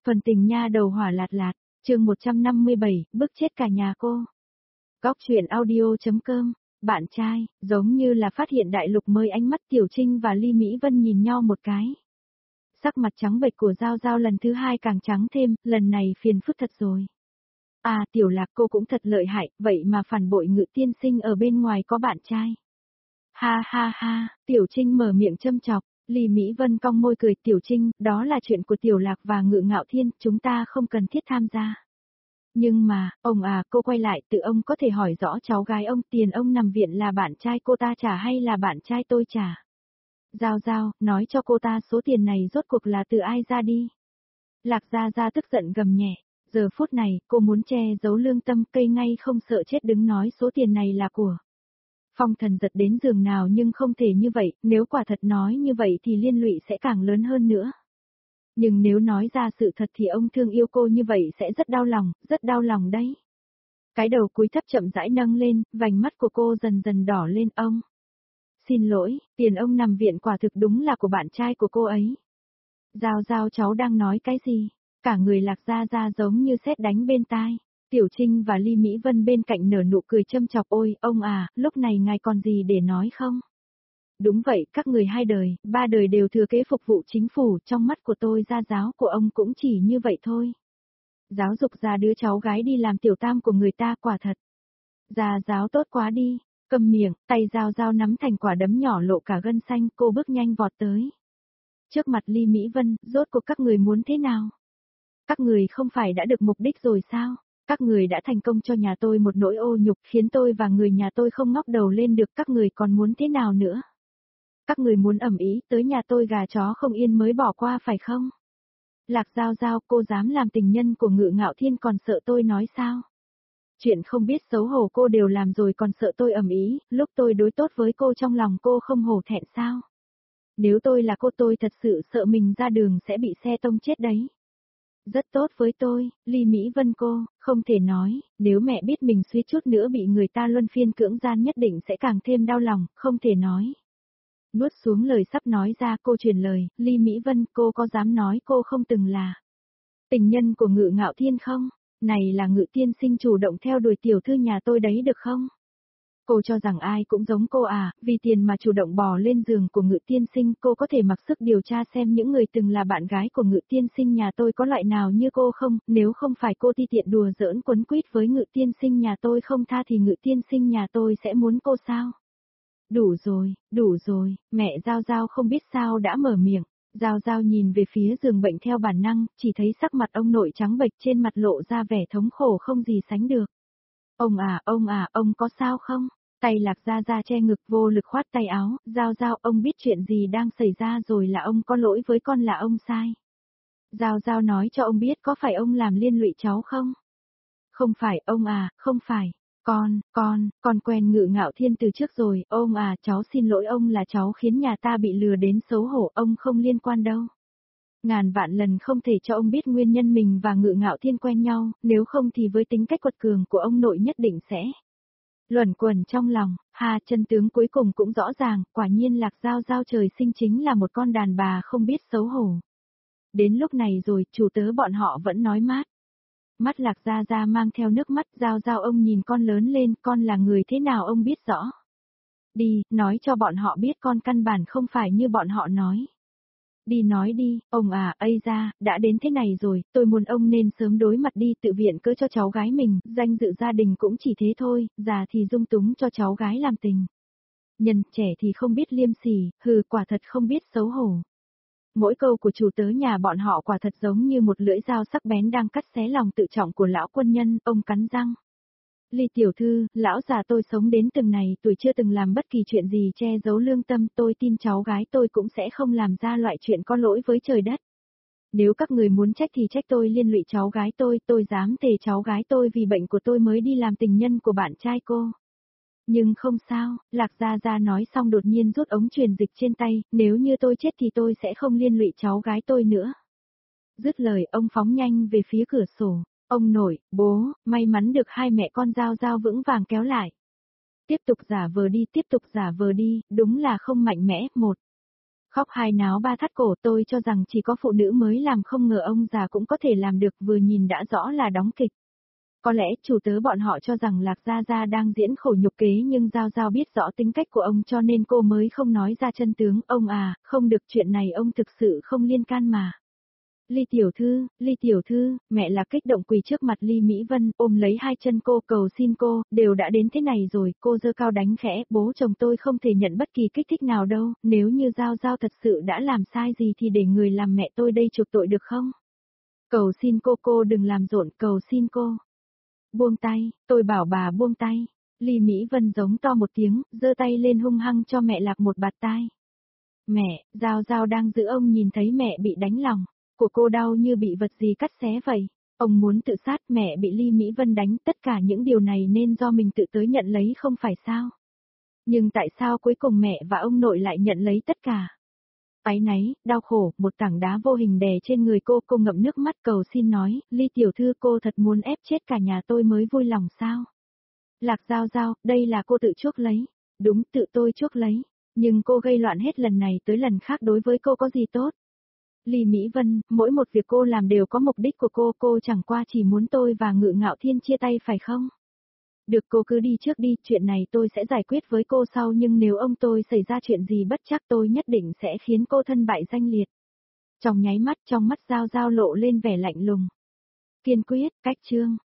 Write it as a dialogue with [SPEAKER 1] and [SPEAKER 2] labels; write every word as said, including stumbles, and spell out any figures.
[SPEAKER 1] Phần tình nha đầu hỏa lạt lạt, chương một trăm năm mươi bảy, bức chết cả nhà cô. Góc truyện audio.com, bạn trai, giống như là phát hiện đại lục mới, ánh mắt Tiểu Trinh và Ly Mỹ Vân nhìn nhau một cái. Sắc mặt trắng bệch của Giao Giao lần thứ hai càng trắng thêm, lần này phiền phức thật rồi. À, Tiểu Lạc cô cũng thật lợi hại, vậy mà phản bội Ngự tiên sinh ở bên ngoài có bạn trai. Ha ha ha, Tiểu Trinh mở miệng châm chọc. Ly Mỹ Vân cong môi cười, Tiểu Trinh, đó là chuyện của Tiểu Lạc và Ngự Ngạo Thiên, chúng ta không cần thiết tham gia. Nhưng mà, ông à, cô quay lại, tự ông có thể hỏi rõ cháu gái ông, tiền ông nằm viện là bạn trai cô ta trả hay là bạn trai tôi trả? Giao Giao, nói cho cô ta số tiền này rốt cuộc là từ ai ra đi. Lạc Gia Gia tức giận gầm nhẹ, giờ phút này, cô muốn che giấu lương tâm, cây ngay không sợ chết đứng nói số tiền này là của. Phong Thần giật đến giường nào, nhưng không thể như vậy, nếu quả thật nói như vậy thì liên lụy sẽ càng lớn hơn nữa. Nhưng nếu nói ra sự thật thì ông thương yêu cô như vậy sẽ rất đau lòng, rất đau lòng đấy. Cái đầu cúi thấp chậm rãi nâng lên, vành mắt của cô dần dần đỏ lên. Ông. Xin lỗi, tiền ông nằm viện quả thực đúng là của bạn trai của cô ấy. Giao Giao, cháu đang nói cái gì? Cả người Lạc Gia Gia giống như sét đánh bên tai. Tiểu Trinh và Ly Mỹ Vân bên cạnh nở nụ cười châm chọc, ôi, ông à, lúc này ngài còn gì để nói không? Đúng vậy, các người hai đời, ba đời đều thừa kế phục vụ chính phủ, trong mắt của tôi gia giáo của ông cũng chỉ như vậy thôi. Giáo dục ra đứa cháu gái đi làm tiểu tam của người ta, quả thật. Gia giáo tốt quá đi, cầm miệng, tay Giao Giao nắm thành quả đấm nhỏ lộ cả gân xanh, cô bước nhanh vọt tới. Trước mặt Ly Mỹ Vân, rốt cuộc các người muốn thế nào? Các người không phải đã được mục đích rồi sao? Các người đã thành công cho nhà tôi một nỗi ô nhục, khiến tôi và người nhà tôi không ngóc đầu lên được, các người còn muốn thế nào nữa? Các người muốn ầm ĩ tới nhà tôi gà chó không yên mới bỏ qua phải không? Lạc Giao Giao, cô dám làm tình nhân của Ngự Ngạo Thiên còn sợ tôi nói sao? Chuyện không biết xấu hổ cô đều làm rồi còn sợ tôi ầm ĩ, lúc tôi đối tốt với cô trong lòng cô không hổ thẹn sao? Nếu tôi là cô tôi thật sự sợ mình ra đường sẽ bị xe tông chết đấy. Rất tốt với tôi, Ly Mỹ Vân cô, không thể nói, nếu mẹ biết mình suýt chút nữa bị người ta luân phiên cưỡng gian nhất định sẽ càng thêm đau lòng, không thể nói. Nuốt xuống lời sắp nói ra, cô truyền lời, Ly Mỹ Vân, cô có dám nói cô không từng là tình nhân của Ngự Ngạo Thiên không? Này là Ngự tiên sinh chủ động theo đuổi tiểu thư nhà tôi đấy được không? Cô cho rằng ai cũng giống cô à, vì tiền mà chủ động bò lên giường của Ngự tiên sinh, cô có thể mặc sức điều tra xem những người từng là bạn gái của Ngự tiên sinh nhà tôi có loại nào như cô không, nếu không phải cô ti tiện đùa giỡn quấn quýt với Ngự tiên sinh nhà tôi không tha thì Ngự tiên sinh nhà tôi sẽ muốn cô sao? Đủ rồi, đủ rồi, mẹ Giao Giao không biết sao đã mở miệng. Giao Giao nhìn về phía giường bệnh theo bản năng, chỉ thấy sắc mặt ông nội trắng bệch, trên mặt lộ ra vẻ thống khổ không gì sánh được. Ông à, ông à, ông có sao không? Tay Lạc Gia Gia che ngực vô lực khoát tay áo, Giao Giao, ông biết chuyện gì đang xảy ra rồi, là ông có lỗi với con, là ông sai. Giao Giao nói cho ông biết có phải ông làm liên lụy cháu không? Không phải, ông à, không phải. Con, con, con quen Ngự Ngạo Thiên từ trước rồi, ông à, cháu xin lỗi ông, là cháu khiến nhà ta bị lừa đến xấu hổ, ông không liên quan đâu. Ngàn vạn lần không thể cho ông biết nguyên nhân mình và Ngự Ngạo Thiên quen nhau, nếu không thì với tính cách quật cường của ông nội nhất định sẽ luẩn quẩn trong lòng. Ha, chân tướng cuối cùng cũng rõ ràng, quả nhiên Lạc Giao Giao trời sinh chính là một con đàn bà không biết xấu hổ. Đến lúc này rồi, chủ tớ bọn họ vẫn nói mát. Mắt Lạc Gia Gia mang theo nước mắt, Giao Giao, ông nhìn con lớn lên, con là người thế nào ông biết rõ. Đi, nói cho bọn họ biết con căn bản không phải như bọn họ nói. Đi nói đi, ông à, ây ra, đã đến thế này rồi, tôi muốn ông nên sớm đối mặt đi, tự viện cỡ cho cháu gái mình, danh dự gia đình cũng chỉ thế thôi, già thì dung túng cho cháu gái làm tình. Nhân trẻ thì không biết liêm sỉ, hừ, quả thật không biết xấu hổ. Mỗi câu của chủ tớ nhà bọn họ quả thật giống như một lưỡi dao sắc bén đang cắt xé lòng tự trọng của lão quân nhân, ông cắn răng. Ly tiểu thư, lão già tôi sống đến từng này tuổi chưa từng làm bất kỳ chuyện gì che giấu lương tâm, tôi tin cháu gái tôi cũng sẽ không làm ra loại chuyện có lỗi với trời đất. Nếu các người muốn trách thì trách tôi liên lụy cháu gái tôi, tôi dám thề cháu gái tôi vì bệnh của tôi mới đi làm tình nhân của bạn trai cô. Nhưng không sao, Lạc Gia Gia nói xong đột nhiên rút ống truyền dịch trên tay, nếu như tôi chết thì tôi sẽ không liên lụy cháu gái tôi nữa. Dứt lời, ông phóng nhanh về phía cửa sổ. Ông nội, bố, may mắn được hai mẹ con Giao Giao vững vàng kéo lại. Tiếp tục giả vờ đi, tiếp tục giả vờ đi, đúng là không mạnh mẽ, một. Khóc hai náo ba thắt cổ, tôi cho rằng chỉ có phụ nữ mới làm, không ngờ ông già cũng có thể làm được, vừa nhìn đã rõ là đóng kịch. Có lẽ chủ tớ bọn họ cho rằng Lạc Gia Gia đang diễn khổ nhục kế, nhưng Giao Giao biết rõ tính cách của ông cho nên cô mới không nói ra chân tướng. Ông à, không được, chuyện này ông thực sự không liên can mà. Ly tiểu thư, Ly tiểu thư, mẹ Lạc kích động quỳ trước mặt Ly Mỹ Vân, ôm lấy hai chân cô, cầu xin cô, đều đã đến thế này rồi, cô giơ cao đánh khẽ, bố chồng tôi không thể nhận bất kỳ kích thích nào đâu, nếu như Giao Giao thật sự đã làm sai gì thì để người làm mẹ tôi đây chuộc tội được không? Cầu xin cô, cô đừng làm rộn, cầu xin cô. Buông tay, tôi bảo bà buông tay. Ly Mỹ Vân giống to một tiếng, giơ tay lên hung hăng cho mẹ Lạc một bạt tai. Mẹ, Giao Giao đang giữ ông nhìn thấy mẹ bị đánh lòng, của cô đau như bị vật gì cắt xé vậy. Ông muốn tự sát, mẹ bị Ly Mỹ Vân đánh, tất cả những điều này nên do mình tự tới nhận lấy không phải sao? Nhưng tại sao cuối cùng mẹ và ông nội lại nhận lấy tất cả? Áy náy, đau khổ, một tảng đá vô hình đè trên người cô, cô ngậm nước mắt cầu xin nói, Ly tiểu thư, cô thật muốn ép chết cả nhà tôi mới vui lòng sao? Lạc Giao Giao, đây là cô tự chuốc lấy. Đúng, tự tôi chuốc lấy. Nhưng cô gây loạn hết lần này tới lần khác, đối với cô có gì tốt? Ly Mỹ Vân, mỗi một việc cô làm đều có mục đích của cô, cô chẳng qua chỉ muốn tôi và Ngự Ngạo Thiên chia tay phải không? Được, cô cứ đi trước đi, chuyện này tôi sẽ giải quyết với cô sau, nhưng nếu ông tôi xảy ra chuyện gì bất trắc tôi nhất định sẽ khiến cô thân bại danh liệt. Trong nháy mắt, trong mắt Giao Giao lộ lên vẻ lạnh lùng. Kiên quyết, cách chương.